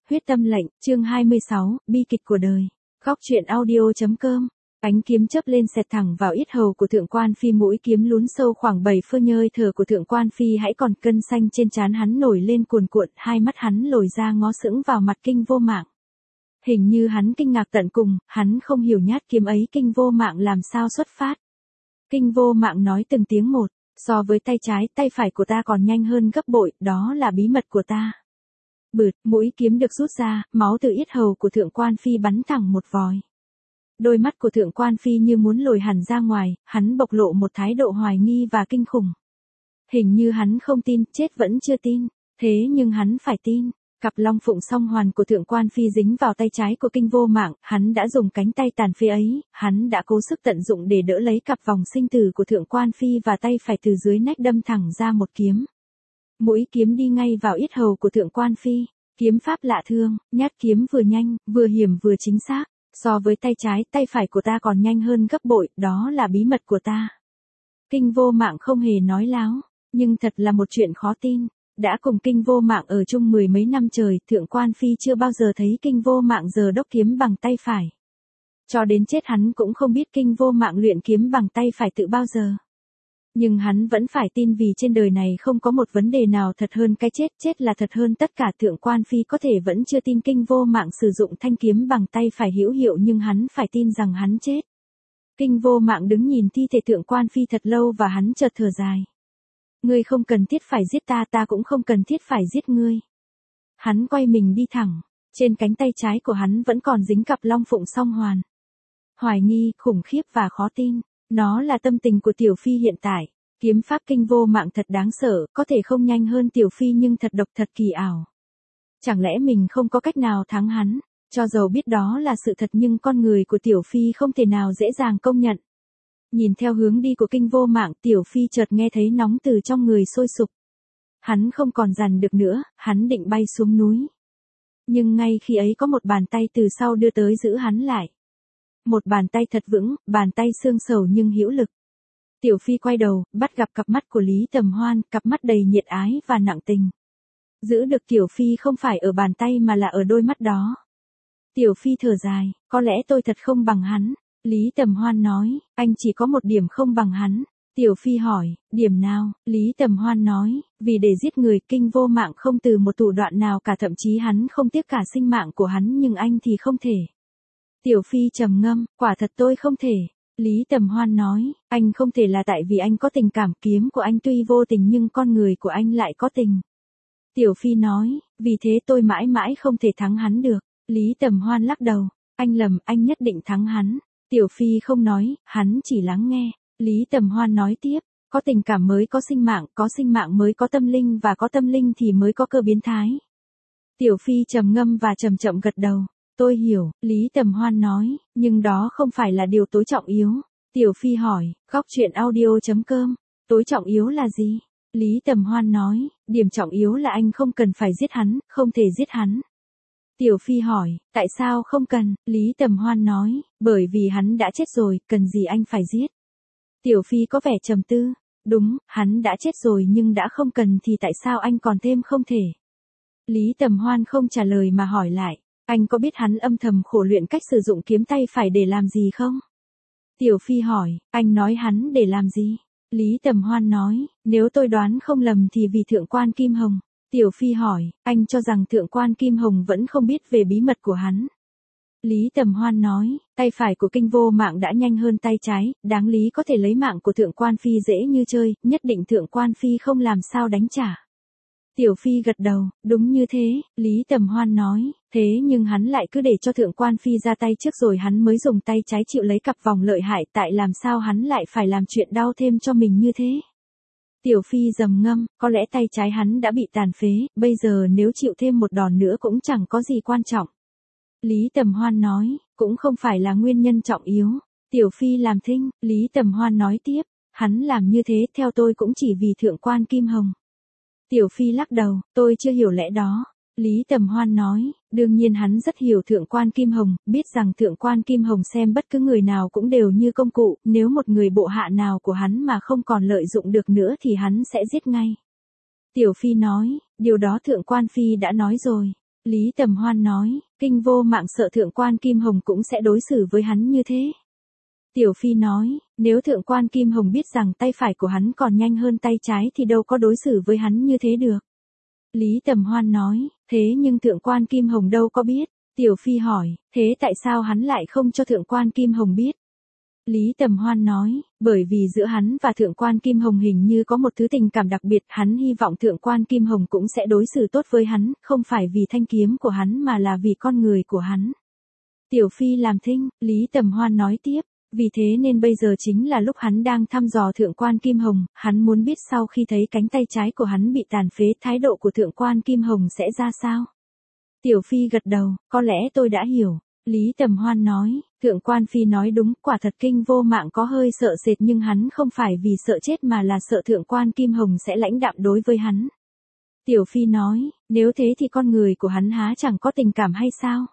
Huyết tâm lệnh, chương 26, bi kịch của đời. Góc truyện audio.com. Ánh kiếm chớp lên xẹt thẳng vào yết hầu của thượng quan phi, mũi kiếm lún sâu khoảng 7 phân, hơi thở của thượng quan phi hãy còn cân xanh trên trán hắn nổi lên cuồn cuộn, hai mắt hắn lồi ra ngó sững vào mặt Kinh Vô Mạng. Hình như hắn kinh ngạc tận cùng, hắn không hiểu nhát kiếm ấy Kinh Vô Mạng làm sao xuất phát. Kinh Vô Mạng nói từng tiếng một, so với tay trái, tay phải của ta còn nhanh hơn gấp bội, đó là bí mật của ta. Bượt, mũi kiếm được rút ra, máu từ yết hầu của thượng quan phi bắn thẳng một vòi. Đôi mắt của thượng quan phi như muốn lồi hẳn ra ngoài, hắn bộc lộ một thái độ hoài nghi và kinh khủng. Hình như hắn không tin, chết vẫn chưa tin, thế nhưng hắn phải tin. Cặp long phụng song hoàn của thượng quan phi dính vào tay trái của Kinh Vô Mạng, hắn đã dùng cánh tay tàn phế ấy, hắn đã cố sức tận dụng để đỡ lấy cặp vòng sinh tử của thượng quan phi và tay phải từ dưới nách đâm thẳng ra một kiếm. Mũi kiếm đi ngay vào yết hầu của thượng quan phi, kiếm pháp lạ thương, nhát kiếm vừa nhanh, vừa hiểm vừa chính xác, so với tay trái, tay phải của ta còn nhanh hơn gấp bội, đó là bí mật của ta. Kinh Vô Mạng không hề nói láo, nhưng thật là một chuyện khó tin. Đã cùng Kinh Vô Mạng ở chung 10 mấy năm trời, thượng quan phi chưa bao giờ thấy Kinh Vô Mạng giờ đốc kiếm bằng tay phải. Cho đến chết hắn cũng không biết Kinh Vô Mạng luyện kiếm bằng tay phải từ bao giờ. Nhưng hắn vẫn phải tin vì trên đời này không có một vấn đề nào thật hơn cái chết, chết là thật hơn tất cả. Thượng quan phi có thể vẫn chưa tin Kinh Vô Mạng sử dụng thanh kiếm bằng tay phải hữu hiệu, nhưng hắn phải tin rằng hắn chết. Kinh Vô Mạng đứng nhìn thi thể thượng quan phi thật lâu và hắn chợt thở dài. Ngươi không cần thiết phải giết ta, ta cũng không cần thiết phải giết ngươi. Hắn quay mình đi thẳng, trên cánh tay trái của hắn vẫn còn dính cặp long phụng song hoàn. Hoài nghi, khủng khiếp và khó tin, nó là tâm tình của Tiểu Phi hiện tại. Kiếm pháp Kinh Vô Mạng thật đáng sợ, có thể không nhanh hơn Tiểu Phi nhưng thật độc, thật kỳ ảo. Chẳng lẽ mình không có cách nào thắng hắn? Cho dầu biết đó là sự thật nhưng con người của Tiểu Phi không thể nào dễ dàng công nhận. Nhìn theo hướng đi của Kinh Vô Mạng, Tiểu Phi chợt nghe thấy nóng từ trong người sôi sục. Hắn không còn dằn được nữa, hắn định bay xuống núi. Nhưng ngay khi ấy có một bàn tay từ sau đưa tới giữ hắn lại. Một bàn tay thật vững, bàn tay xương sầu nhưng hữu lực. Tiểu Phi quay đầu, bắt gặp cặp mắt của Lý Tầm Hoan, cặp mắt đầy nhiệt ái và nặng tình. Giữ được Tiểu Phi không phải ở bàn tay mà là ở đôi mắt đó. Tiểu Phi thở dài, có lẽ tôi thật không bằng hắn. Lý Tầm Hoan nói, anh chỉ có một điểm không bằng hắn. Tiểu Phi hỏi, điểm nào? Lý Tầm Hoan nói, vì để giết người Kinh Vô Mạng không từ một thủ đoạn nào cả, thậm chí hắn không tiếc cả sinh mạng của hắn, nhưng anh thì không thể. Tiểu Phi trầm ngâm, quả thật tôi không thể. Lý Tầm Hoan nói, anh không thể là tại vì anh có tình cảm, kiếm của anh tuy vô tình nhưng con người của anh lại có tình. Tiểu Phi nói, vì thế tôi mãi mãi không thể thắng hắn được. Lý Tầm Hoan lắc đầu, anh lầm, anh nhất định thắng hắn. Tiểu Phi không nói, hắn chỉ lắng nghe. Lý Tầm Hoan nói tiếp, có tình cảm mới có sinh mạng mới có tâm linh và có tâm linh thì mới có cơ biến thái. Tiểu Phi trầm ngâm và chậm chậm gật đầu. Tôi hiểu, Lý Tầm Hoan nói, nhưng đó không phải là điều tối trọng yếu. Tiểu Phi hỏi, góc truyện audio.com, tối trọng yếu là gì? Lý Tầm Hoan nói, điểm trọng yếu là anh không cần phải giết hắn, không thể giết hắn. Tiểu Phi hỏi, tại sao không cần? Lý Tầm Hoan nói, bởi vì hắn đã chết rồi, cần gì anh phải giết? Tiểu Phi có vẻ trầm tư, đúng, hắn đã chết rồi nhưng đã không cần thì tại sao anh còn thêm không thể? Lý Tầm Hoan không trả lời mà hỏi lại, anh có biết hắn âm thầm khổ luyện cách sử dụng kiếm tay phải để làm gì không? Tiểu Phi hỏi, anh nói hắn để làm gì? Lý Tầm Hoan nói, nếu tôi đoán không lầm thì vì thượng quan Kim Hồng. Tiểu Phi hỏi, anh cho rằng thượng quan Kim Hồng vẫn không biết về bí mật của hắn. Lý Tầm Hoan nói, tay phải của Kinh Vô Mạng đã nhanh hơn tay trái, đáng lý có thể lấy mạng của thượng quan Phi dễ như chơi, nhất định thượng quan Phi không làm sao đánh trả. Tiểu Phi gật đầu, đúng như thế. Lý Tầm Hoan nói, thế nhưng hắn lại cứ để cho thượng quan Phi ra tay trước rồi hắn mới dùng tay trái chịu lấy cặp vòng lợi hại, tại làm sao hắn lại phải làm chuyện đau thêm cho mình như thế? Tiểu Phi trầm ngâm, có lẽ tay trái hắn đã bị tàn phế, bây giờ nếu chịu thêm một đòn nữa cũng chẳng có gì quan trọng. Lý Tầm Hoan nói, cũng không phải là nguyên nhân trọng yếu. Tiểu Phi làm thinh, Lý Tầm Hoan nói tiếp, hắn làm như thế theo tôi cũng chỉ vì thượng quan Kim Hồng. Tiểu Phi lắc đầu, tôi chưa hiểu lẽ đó. Lý Tầm Hoan nói, đương nhiên hắn rất hiểu thượng quan Kim Hồng, biết rằng thượng quan Kim Hồng xem bất cứ người nào cũng đều như công cụ, nếu một người bộ hạ nào của hắn mà không còn lợi dụng được nữa thì hắn sẽ giết ngay. Tiểu Phi nói, điều đó thượng quan Phi đã nói rồi. Lý Tầm Hoan nói, Kinh Vô Mạng sợ Thượng quan Kim Hồng cũng sẽ đối xử với hắn như thế. Tiểu Phi nói, nếu Thượng quan Kim Hồng biết rằng tay phải của hắn còn nhanh hơn tay trái thì đâu có đối xử với hắn như thế được. Lý Tầm Hoan nói, thế nhưng Thượng quan Kim Hồng đâu có biết. Tiểu Phi hỏi, thế tại sao hắn lại không cho Thượng quan Kim Hồng biết? Lý Tầm Hoan nói, bởi vì giữa hắn và Thượng quan Kim Hồng hình như có một thứ tình cảm đặc biệt, hắn hy vọng Thượng quan Kim Hồng cũng sẽ đối xử tốt với hắn, không phải vì thanh kiếm của hắn mà là vì con người của hắn. Tiểu Phi làm thinh, Lý Tầm Hoan nói tiếp, vì thế nên bây giờ chính là lúc hắn đang thăm dò Thượng quan Kim Hồng, hắn muốn biết sau khi thấy cánh tay trái của hắn bị tàn phế thái độ của Thượng quan Kim Hồng sẽ ra sao. Tiểu Phi gật đầu, có lẽ tôi đã hiểu. Lý Tầm Hoan nói, Thượng quan Phi nói đúng, quả thật Kinh Vô Mạng có hơi sợ sệt nhưng hắn không phải vì sợ chết mà là sợ Thượng quan Kim Hồng sẽ lãnh đạm đối với hắn. Tiểu Phi nói, nếu thế thì con người của hắn há chẳng có tình cảm hay sao?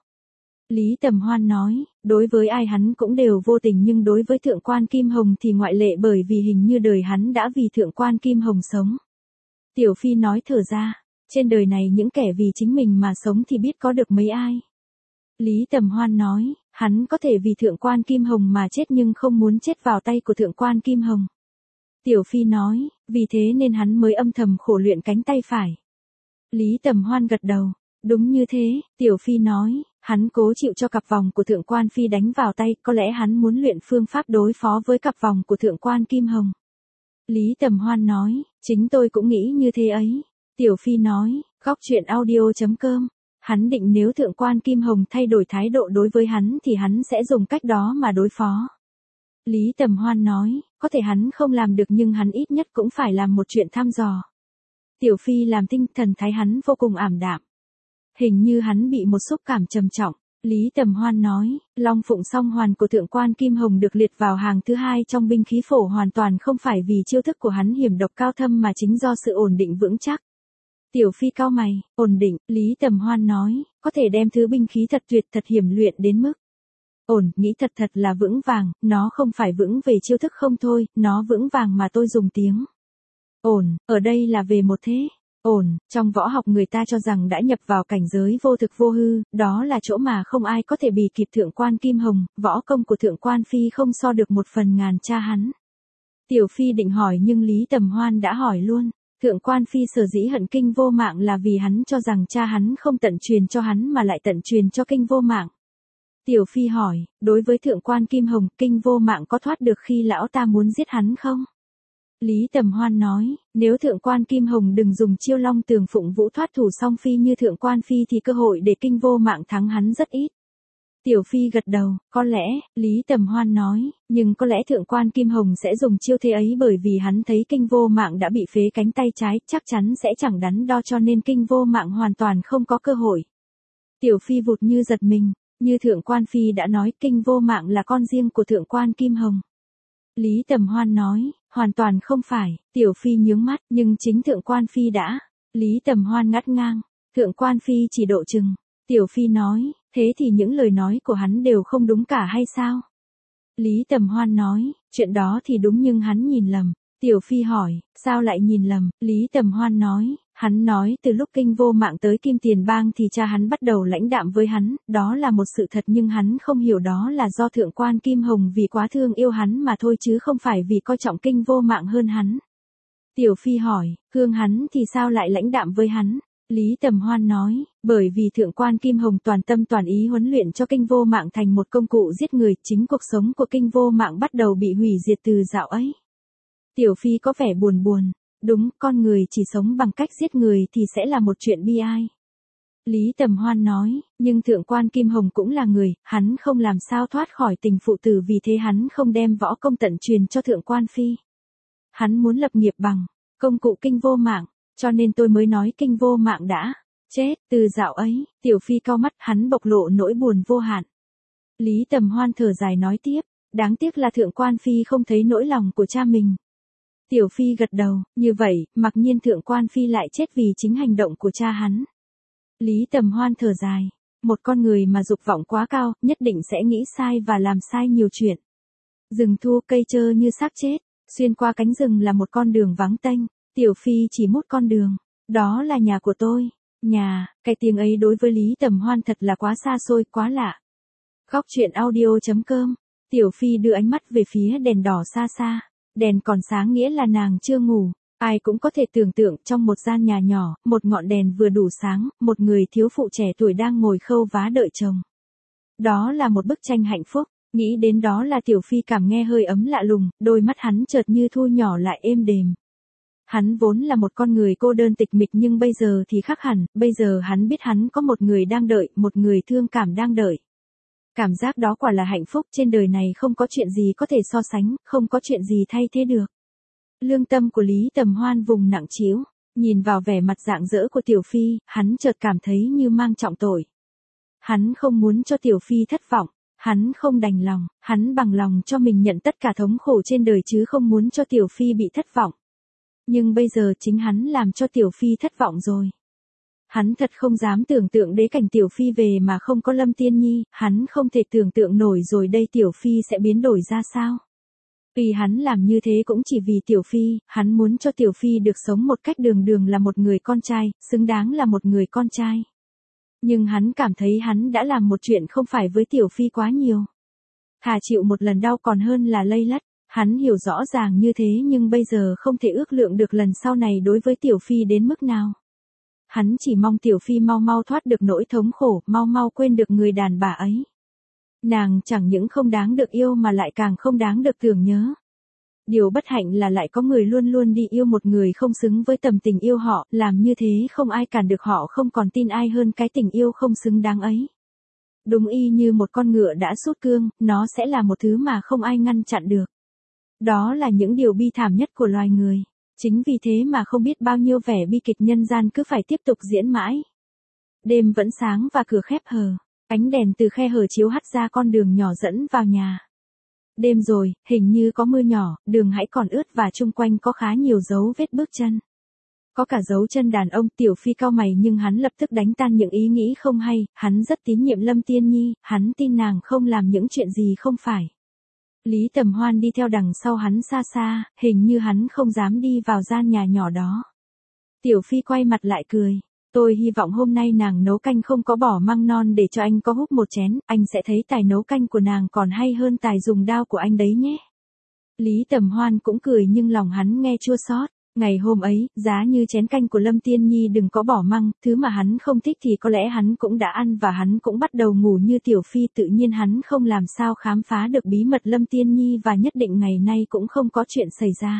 Lý Tầm Hoan nói, đối với ai hắn cũng đều vô tình nhưng đối với Thượng quan Kim Hồng thì ngoại lệ bởi vì hình như đời hắn đã vì Thượng quan Kim Hồng sống. Tiểu Phi nói thở ra, trên đời này những kẻ vì chính mình mà sống thì biết có được mấy ai. Lý Tầm Hoan nói, hắn có thể vì Thượng quan Kim Hồng mà chết nhưng không muốn chết vào tay của Thượng quan Kim Hồng. Tiểu Phi nói, vì thế nên hắn mới âm thầm khổ luyện cánh tay phải. Lý Tầm Hoan gật đầu, đúng như thế, Tiểu Phi nói, hắn cố chịu cho cặp vòng của Thượng quan Phi đánh vào tay, có lẽ hắn muốn luyện phương pháp đối phó với cặp vòng của Thượng quan Kim Hồng. Lý Tầm Hoan nói, chính tôi cũng nghĩ như thế ấy. Tiểu Phi nói, góc truyện audio.com. Hắn định nếu Thượng quan Kim Hồng thay đổi thái độ đối với hắn thì hắn sẽ dùng cách đó mà đối phó. Lý Tầm Hoan nói, có thể hắn không làm được nhưng hắn ít nhất cũng phải làm một chuyện thăm dò. Tiểu Phi làm tinh thần thái hắn vô cùng ảm đạm. Hình như hắn bị một xúc cảm trầm trọng. Lý Tầm Hoan nói, Long Phụng Song Hoàn của Thượng quan Kim Hồng được liệt vào hàng thứ hai trong binh khí phổ hoàn toàn không phải vì chiêu thức của hắn hiểm độc cao thâm mà chính do sự ổn định vững chắc. Tiểu Phi cau mày, ổn định, Lý Tầm Hoan nói, có thể đem thứ binh khí thật tuyệt thật hiểm luyện đến mức ổn, nghĩ thật là vững vàng, nó không phải vững về chiêu thức không thôi, nó vững vàng mà tôi dùng tiếng ổn, ở đây là về một thế. Ổn, trong võ học người ta cho rằng đã nhập vào cảnh giới vô thực vô hư, đó là chỗ mà không ai có thể bì kịp Thượng quan Kim Hồng, võ công của Thượng quan Phi không so được một phần ngàn cha hắn. Tiểu Phi định hỏi nhưng Lý Tầm Hoan đã hỏi luôn. Thượng quan Phi sở dĩ hận Kinh Vô Mạng là vì hắn cho rằng cha hắn không tận truyền cho hắn mà lại tận truyền cho Kinh Vô Mạng. Tiểu Phi hỏi, đối với Thượng quan Kim Hồng, Kinh Vô Mạng có thoát được khi lão ta muốn giết hắn không? Lý Tầm Hoan nói, nếu Thượng quan Kim Hồng đừng dùng chiêu Long Tường Phụng Vũ thoát thủ song phi như Thượng quan Phi thì cơ hội để Kinh Vô Mạng thắng hắn rất ít. Tiểu Phi gật đầu, có lẽ, Lý Tầm Hoan nói, nhưng có lẽ Thượng quan Kim Hồng sẽ dùng chiêu thế ấy bởi vì hắn thấy Kinh Vô Mạng đã bị phế cánh tay trái, chắc chắn sẽ chẳng đắn đo cho nên Kinh Vô Mạng hoàn toàn không có cơ hội. Tiểu Phi vụt như giật mình, như Thượng quan Phi đã nói Kinh Vô Mạng là con riêng của Thượng quan Kim Hồng. Lý Tầm Hoan nói, hoàn toàn không phải, Tiểu Phi nhướng mắt, nhưng chính Thượng quan Phi đã. Lý Tầm Hoan ngắt ngang, Thượng quan Phi chỉ độ chừng. Tiểu Phi nói, thế thì những lời nói của hắn đều không đúng cả hay sao? Lý Tầm Hoan nói, chuyện đó thì đúng nhưng hắn nhìn lầm. Tiểu Phi hỏi, sao lại nhìn lầm? Lý Tầm Hoan nói, hắn nói từ lúc Kinh Vô Mạng tới Kim Tiền Bang thì cha hắn bắt đầu lãnh đạm với hắn, đó là một sự thật nhưng hắn không hiểu đó là do Thượng quan Kim Hồng vì quá thương yêu hắn mà thôi chứ không phải vì coi trọng Kinh Vô Mạng hơn hắn. Tiểu Phi hỏi, thương hắn thì sao lại lãnh đạm với hắn? Lý Tầm Hoan nói, bởi vì Thượng quan Kim Hồng toàn tâm toàn ý huấn luyện cho Kinh Vô Mạng thành một công cụ giết người, chính cuộc sống của Kinh Vô Mạng bắt đầu bị hủy diệt từ dạo ấy. Tiểu Phi có vẻ buồn buồn, đúng, con người chỉ sống bằng cách giết người thì sẽ là một chuyện bi ai. Lý Tầm Hoan nói, nhưng Thượng quan Kim Hồng cũng là người, hắn không làm sao thoát khỏi tình phụ tử vì thế hắn không đem võ công tận truyền cho Thượng quan Phi. Hắn muốn lập nghiệp bằng công cụ Kinh Vô Mạng. Cho nên tôi mới nói Kinh Vô Mạng đã chết, từ dạo ấy, Tiểu Phi cau mắt hắn bộc lộ nỗi buồn vô hạn. Lý Tầm Hoan thở dài nói tiếp, đáng tiếc là Thượng quan Phi không thấy nỗi lòng của cha mình. Tiểu Phi gật đầu, như vậy, mặc nhiên Thượng quan Phi lại chết vì chính hành động của cha hắn. Lý Tầm Hoan thở dài, một con người mà dục vọng quá cao, nhất định sẽ nghĩ sai và làm sai nhiều chuyện. Rừng thu cây trơ như xác chết, xuyên qua cánh rừng là một con đường vắng tênh. Tiểu Phi chỉ một con đường, đó là nhà của tôi. Nhà, cái tiếng ấy đối với Lý Tầm Hoan thật là quá xa xôi, quá lạ. Góc truyện audio.com. Tiểu Phi đưa ánh mắt về phía đèn đỏ xa xa. Đèn còn sáng nghĩa là nàng chưa ngủ. Ai cũng có thể tưởng tượng trong một gian nhà nhỏ, một ngọn đèn vừa đủ sáng, một người thiếu phụ trẻ tuổi đang ngồi khâu vá đợi chồng. Đó là một bức tranh hạnh phúc. Nghĩ đến đó là Tiểu Phi cảm nghe hơi ấm lạ lùng, đôi mắt hắn chợt như thu nhỏ lại êm đềm. Hắn vốn là một con người cô đơn tịch mịch nhưng bây giờ thì khác hẳn, bây giờ hắn biết hắn có một người đang đợi, một người thương cảm đang đợi. Cảm giác đó quả là hạnh phúc, trên đời này không có chuyện gì có thể so sánh, không có chuyện gì thay thế được. Lương tâm của Lý Tầm Hoan vùng nặng trĩu, nhìn vào vẻ mặt rạng rỡ của Tiểu Phi, hắn chợt cảm thấy như mang trọng tội. Hắn không muốn cho Tiểu Phi thất vọng, hắn không đành lòng, hắn bằng lòng cho mình nhận tất cả thống khổ trên đời chứ không muốn cho Tiểu Phi bị thất vọng. Nhưng bây giờ chính hắn làm cho Tiểu Phi thất vọng rồi. Hắn thật không dám tưởng tượng đế cảnh Tiểu Phi về mà không có Lâm Tiên Nhi, hắn không thể tưởng tượng nổi rồi đây Tiểu Phi sẽ biến đổi ra sao. Vì hắn làm như thế cũng chỉ vì Tiểu Phi, hắn muốn cho Tiểu Phi được sống một cách đường đường là một người con trai, xứng đáng là một người con trai. Nhưng hắn cảm thấy hắn đã làm một chuyện không phải với Tiểu Phi quá nhiều. Thà chịu một lần đau còn hơn là lây lắt. Hắn hiểu rõ ràng như thế nhưng bây giờ không thể ước lượng được lần sau này đối với Tiểu Phi đến mức nào. Hắn chỉ mong Tiểu Phi mau mau thoát được nỗi thống khổ, mau mau quên được người đàn bà ấy. Nàng chẳng những không đáng được yêu mà lại càng không đáng được tưởng nhớ. Điều bất hạnh là lại có người luôn luôn đi yêu một người không xứng với tầm tình yêu họ, làm như thế không ai cản được họ, không còn tin ai hơn cái tình yêu không xứng đáng ấy. Đúng y như một con ngựa đã sút cương, nó sẽ là một thứ mà không ai ngăn chặn được. Đó là những điều bi thảm nhất của loài người. Chính vì thế mà không biết bao nhiêu vẻ bi kịch nhân gian cứ phải tiếp tục diễn mãi. Đêm vẫn sáng và cửa khép hờ. Ánh đèn từ khe hở chiếu hắt ra con đường nhỏ dẫn vào nhà. Đêm rồi, hình như có mưa nhỏ, đường hãy còn ướt và chung quanh có khá nhiều dấu vết bước chân. Có cả dấu chân đàn ông. Tiểu Phi cau mày nhưng hắn lập tức đánh tan những ý nghĩ không hay, hắn rất tín nhiệm Lâm Tiên Nhi, hắn tin nàng không làm những chuyện gì không phải. Lý Tầm Hoan đi theo đằng sau hắn xa xa, hình như hắn không dám đi vào gian nhà nhỏ đó. Tiểu Phi quay mặt lại cười. Tôi hy vọng hôm nay nàng nấu canh không có bỏ măng non để cho anh có húp một chén, anh sẽ thấy tài nấu canh của nàng còn hay hơn tài dùng dao của anh đấy nhé. Lý Tầm Hoan cũng cười nhưng lòng hắn nghe chua xót. Ngày hôm ấy, giá như chén canh của Lâm Tiên Nhi đừng có bỏ măng, thứ mà hắn không thích thì có lẽ hắn cũng đã ăn và hắn cũng bắt đầu ngủ như Tiểu Phi, tự nhiên hắn không làm sao khám phá được bí mật Lâm Tiên Nhi và nhất định ngày nay cũng không có chuyện xảy ra.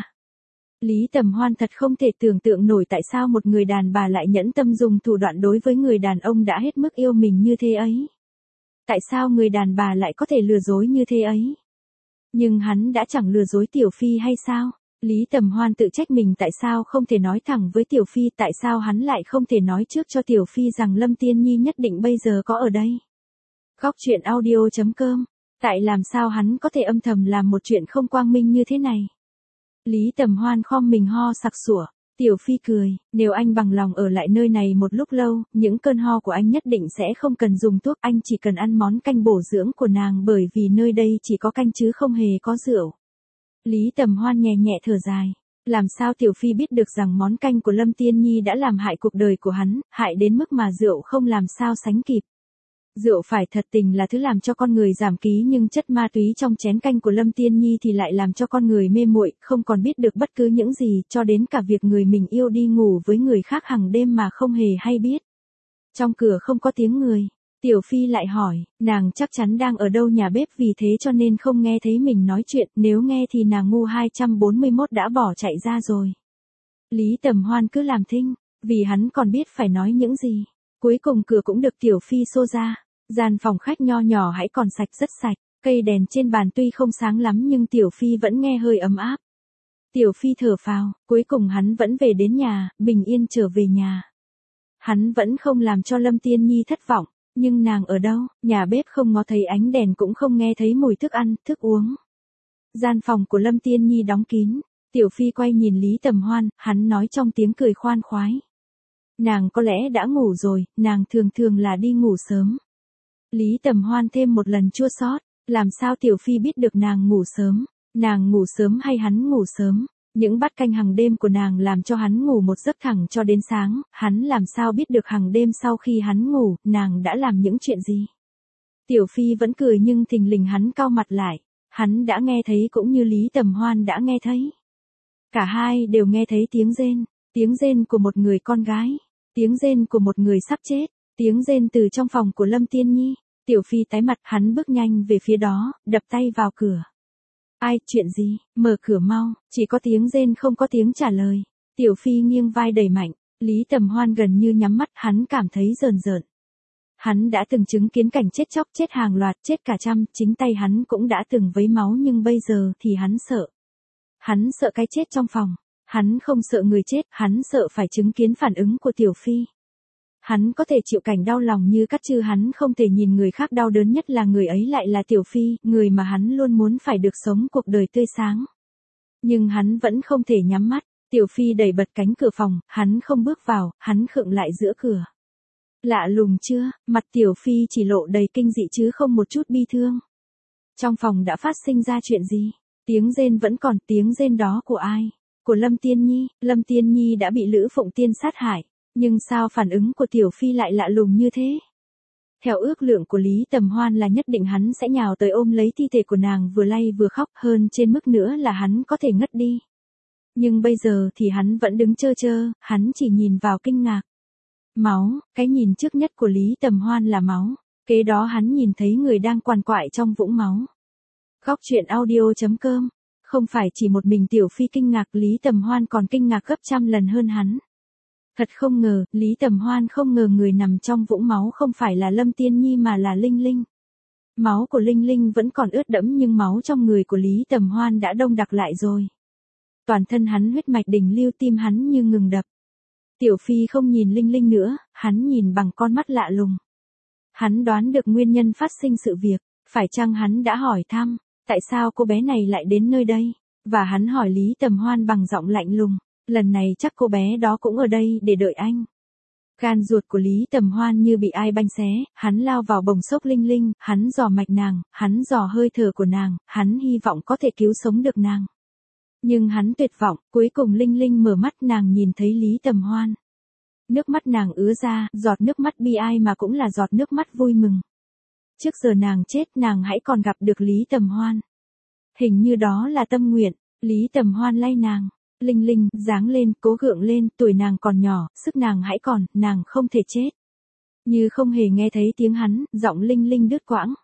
Lý Tầm Hoan thật không thể tưởng tượng nổi tại sao một người đàn bà lại nhẫn tâm dùng thủ đoạn đối với người đàn ông đã hết mức yêu mình như thế ấy. Tại sao người đàn bà lại có thể lừa dối như thế ấy? Nhưng hắn đã chẳng lừa dối Tiểu Phi hay sao? Lý Tầm Hoan tự trách mình tại sao không thể nói thẳng với Tiểu Phi, tại sao hắn lại không thể nói trước cho Tiểu Phi rằng Lâm Tiên Nhi nhất định bây giờ có ở đây. Góc truyện audio.com. Tại làm sao hắn có thể âm thầm làm một chuyện không quang minh như thế này? Lý Tầm Hoan khom mình ho sặc sủa. Tiểu Phi cười, nếu anh bằng lòng ở lại nơi này một lúc lâu, những cơn ho của anh nhất định sẽ không cần dùng thuốc, anh chỉ cần ăn món canh bổ dưỡng của nàng bởi vì nơi đây chỉ có canh chứ không hề có rượu. Lý Tầm Hoan nhẹ nhẹ thở dài. Làm sao Tiểu Phi biết được rằng món canh của Lâm Tiên Nhi đã làm hại cuộc đời của hắn, hại đến mức mà rượu không làm sao sánh kịp. Rượu phải thật tình là thứ làm cho con người giảm ký nhưng chất ma túy trong chén canh của Lâm Tiên Nhi thì lại làm cho con người mê muội, không còn biết được bất cứ những gì, cho đến cả việc người mình yêu đi ngủ với người khác hàng đêm mà không hề hay biết. Trong cửa không có tiếng người. Tiểu Phi lại hỏi, nàng chắc chắn đang ở đâu nhà bếp vì thế cho nên không nghe thấy mình nói chuyện, nếu nghe thì nàng ngu 241 đã bỏ chạy ra rồi. Lý Tầm Hoan cứ làm thinh, vì hắn còn biết phải nói những gì. Cuối cùng cửa cũng được Tiểu Phi xô ra. Gian phòng khách nho nhỏ hãy còn sạch rất sạch, cây đèn trên bàn tuy không sáng lắm nhưng Tiểu Phi vẫn nghe hơi ấm áp. Tiểu Phi thở phào, cuối cùng hắn vẫn về đến nhà, bình yên trở về nhà. Hắn vẫn không làm cho Lâm Tiên Nhi thất vọng. Nhưng nàng ở đâu? Nhà bếp không ngó thấy ánh đèn cũng không nghe thấy mùi thức ăn, thức uống. Gian phòng của Lâm Tiên Nhi đóng kín. Tiểu Phi quay nhìn Lý Tầm Hoan, hắn nói trong tiếng cười khoan khoái. Nàng có lẽ đã ngủ rồi, nàng thường thường là đi ngủ sớm. Lý Tầm Hoan thêm một lần chua xót. Làm sao Tiểu Phi biết được nàng ngủ sớm? Nàng ngủ sớm hay hắn ngủ sớm? Những bát canh hàng đêm của nàng làm cho hắn ngủ một giấc thẳng cho đến sáng, hắn làm sao biết được hàng đêm sau khi hắn ngủ, nàng đã làm những chuyện gì. Tiểu Phi vẫn cười nhưng thình lình hắn cau mặt lại, hắn đã nghe thấy cũng như Lý Tầm Hoan đã nghe thấy. Cả hai đều nghe thấy tiếng rên của một người con gái, tiếng rên của một người sắp chết, tiếng rên từ trong phòng của Lâm Tiên Nhi. Tiểu Phi tái mặt, hắn bước nhanh về phía đó, đập tay vào cửa. Ai, chuyện gì, mở cửa mau, chỉ có tiếng rên không có tiếng trả lời. Tiểu Phi nghiêng vai đẩy mạnh, Lý Tầm Hoan gần như nhắm mắt, hắn cảm thấy rờn rợn. Hắn đã từng chứng kiến cảnh chết chóc, chết hàng loạt, chết cả trăm, chính tay hắn cũng đã từng vấy máu nhưng bây giờ thì hắn sợ. Hắn sợ cái chết trong phòng, hắn không sợ người chết, hắn sợ phải chứng kiến phản ứng của Tiểu Phi. Hắn có thể chịu cảnh đau lòng như cắt chứ hắn không thể nhìn người khác đau đớn, nhất là người ấy lại là Tiểu Phi, người mà hắn luôn muốn phải được sống cuộc đời tươi sáng. Nhưng hắn vẫn không thể nhắm mắt. Tiểu Phi đẩy bật cánh cửa phòng, hắn không bước vào, hắn khựng lại giữa cửa. Lạ lùng chưa, mặt Tiểu Phi chỉ lộ đầy kinh dị chứ không một chút bi thương. Trong phòng đã phát sinh ra chuyện gì? Tiếng rên vẫn còn, tiếng rên đó của ai? Của Lâm Tiên Nhi. Lâm Tiên Nhi đã bị Lữ Phụng Tiên sát hại. Nhưng sao phản ứng của Tiểu Phi lại lạ lùng như thế? Theo ước lượng của Lý Tầm Hoan là nhất định hắn sẽ nhào tới ôm lấy thi thể của nàng vừa lay vừa khóc, hơn trên mức nữa là hắn có thể ngất đi. Nhưng bây giờ thì hắn vẫn đứng trơ trơ, hắn chỉ nhìn vào kinh ngạc. Máu, cái nhìn trước nhất của Lý Tầm Hoan là máu. Kế đó hắn nhìn thấy người đang quằn quại trong vũng máu. Góc truyện audio.com. Không phải chỉ một mình Tiểu Phi kinh ngạc, Lý Tầm Hoan còn kinh ngạc gấp trăm lần hơn hắn. Thật không ngờ, Lý Tầm Hoan không ngờ người nằm trong vũng máu không phải là Lâm Tiên Nhi mà là Linh Linh. Máu của Linh Linh vẫn còn ướt đẫm nhưng máu trong người của Lý Tầm Hoan đã đông đặc lại rồi. Toàn thân hắn huyết mạch đỉnh lưu, tim hắn như ngừng đập. Tiểu Phi không nhìn Linh Linh nữa, hắn nhìn bằng con mắt lạ lùng. Hắn đoán được nguyên nhân phát sinh sự việc, phải chăng hắn đã hỏi thăm, tại sao cô bé này lại đến nơi đây, và hắn hỏi Lý Tầm Hoan bằng giọng lạnh lùng, lần này chắc cô bé đó cũng ở đây để đợi anh. Gan ruột của Lý Tầm Hoan như bị ai banh xé, hắn lao vào bồng xốc Linh Linh, hắn dò mạch nàng, hắn dò hơi thở của nàng, hắn hy vọng có thể cứu sống được nàng. Nhưng hắn tuyệt vọng, cuối cùng Linh Linh mở mắt, nàng nhìn thấy Lý Tầm Hoan. Nước mắt nàng ứa ra, giọt nước mắt bi ai mà cũng là giọt nước mắt vui mừng. Trước giờ nàng chết, nàng hãy còn gặp được Lý Tầm Hoan. Hình như đó là tâm nguyện. Lý Tầm Hoan lay nàng. Linh Linh, dáng lên, cố gượng lên, tuổi nàng còn nhỏ, sức nàng hãy còn, nàng không thể chết. Như không hề nghe thấy tiếng hắn, giọng Linh Linh đứt quãng.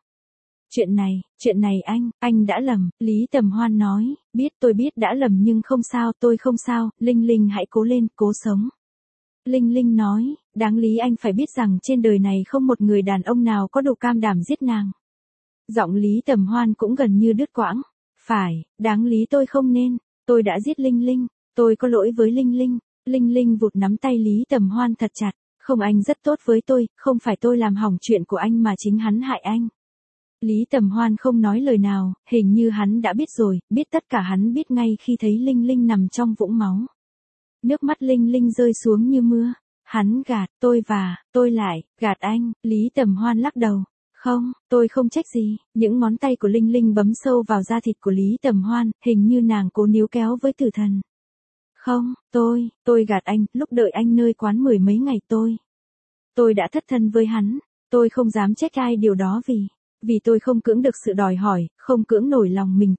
Chuyện này anh đã lầm, Lý Tầm Hoan nói, tôi biết đã lầm nhưng không sao, tôi không sao, Linh Linh hãy cố lên, cố sống. Linh Linh nói, đáng lý anh phải biết rằng trên đời này không một người đàn ông nào có đủ cam đảm giết nàng. Giọng Lý Tầm Hoan cũng gần như đứt quãng. Phải, đáng lý tôi không nên, tôi đã giết Linh Linh, tôi có lỗi với Linh Linh. Linh Linh vụt nắm tay Lý Tầm Hoan thật chặt, không, anh rất tốt với tôi, không phải tôi làm hỏng chuyện của anh mà chính hắn hại anh. Lý Tầm Hoan không nói lời nào, hình như hắn đã biết rồi, biết tất cả, hắn biết ngay khi thấy Linh Linh nằm trong vũng máu. Nước mắt Linh Linh rơi xuống như mưa, hắn gạt, tôi lại, gạt anh, Lý Tầm Hoan lắc đầu. Không, tôi không trách gì, những ngón tay của Linh Linh bấm sâu vào da thịt của Lý Tầm Hoan, hình như nàng cố níu kéo với tử thần. Không, tôi gạt anh, lúc đợi anh nơi quán 10 mấy ngày tôi đã thất thân với hắn, tôi không dám trách ai điều đó vì tôi không cưỡng được sự đòi hỏi, không cưỡng nổi lòng mình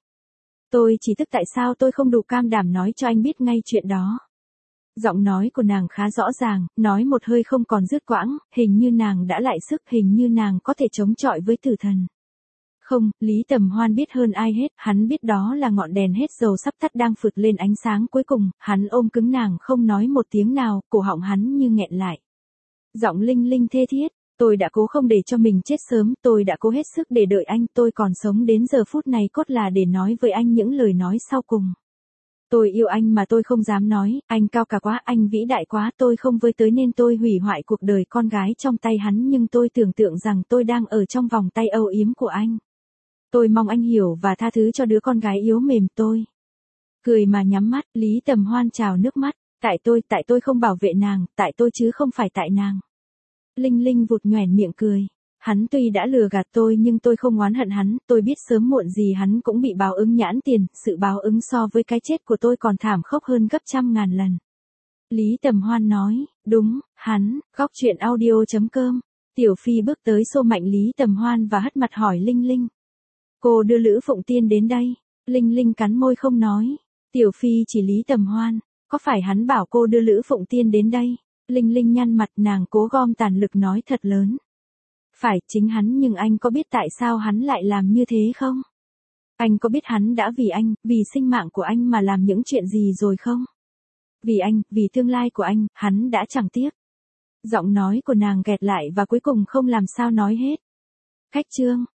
tôi chỉ tức tại sao tôi không đủ cam đảm nói cho anh biết ngay chuyện đó. Giọng nói của nàng khá rõ ràng, nói một hơi không còn dứt quãng, hình như nàng đã lại sức, hình như nàng có thể chống chọi với tử thần. Không, Lý Tầm Hoan biết hơn ai hết, hắn biết đó là ngọn đèn hết dầu sắp tắt đang phụt lên ánh sáng cuối cùng, hắn ôm cứng nàng không nói một tiếng nào, cổ họng hắn như nghẹn lại. Giọng Linh Linh thê thiết, tôi đã cố không để cho mình chết sớm, tôi đã cố hết sức để đợi anh, tôi còn sống đến giờ phút này cốt là để nói với anh những lời nói sau cùng. Tôi yêu anh mà tôi không dám nói, anh cao cả quá, anh vĩ đại quá, tôi không với tới nên tôi hủy hoại cuộc đời con gái trong tay hắn, nhưng tôi tưởng tượng rằng tôi đang ở trong vòng tay âu yếm của anh. Tôi mong anh hiểu và tha thứ cho đứa con gái yếu mềm tôi. Cười mà nhắm mắt, Lý Tầm Hoan trào nước mắt, tại tôi không bảo vệ nàng, tại tôi chứ không phải tại nàng. Linh Linh vụt nhoẻn miệng cười, Hắn tuy đã lừa gạt tôi nhưng tôi không oán hận hắn, tôi biết sớm muộn gì hắn cũng bị báo ứng nhãn tiền, sự báo ứng so với cái chết của tôi còn thảm khốc hơn gấp trăm ngàn lần. Lý Tầm Hoan nói, đúng, hắn, góc truyện audio.com. Tiểu Phi bước tới xô mạnh Lý Tầm Hoan và hất mặt hỏi Linh Linh. Cô đưa Lữ Phụng Tiên đến đây. Linh Linh cắn môi không nói. Tiểu Phi chỉ Lý Tầm Hoan, có phải hắn bảo cô đưa Lữ Phụng Tiên đến đây? Linh Linh nhăn mặt, nàng cố gom tàn lực nói thật lớn. Phải, chính hắn, nhưng anh có biết tại sao hắn lại làm như thế không? Anh có biết hắn đã vì anh, vì sinh mạng của anh mà làm những chuyện gì rồi không? Vì anh, vì tương lai của anh, hắn đã chẳng tiếc. Giọng nói của nàng kẹt lại và cuối cùng không làm sao nói hết. Khách trương,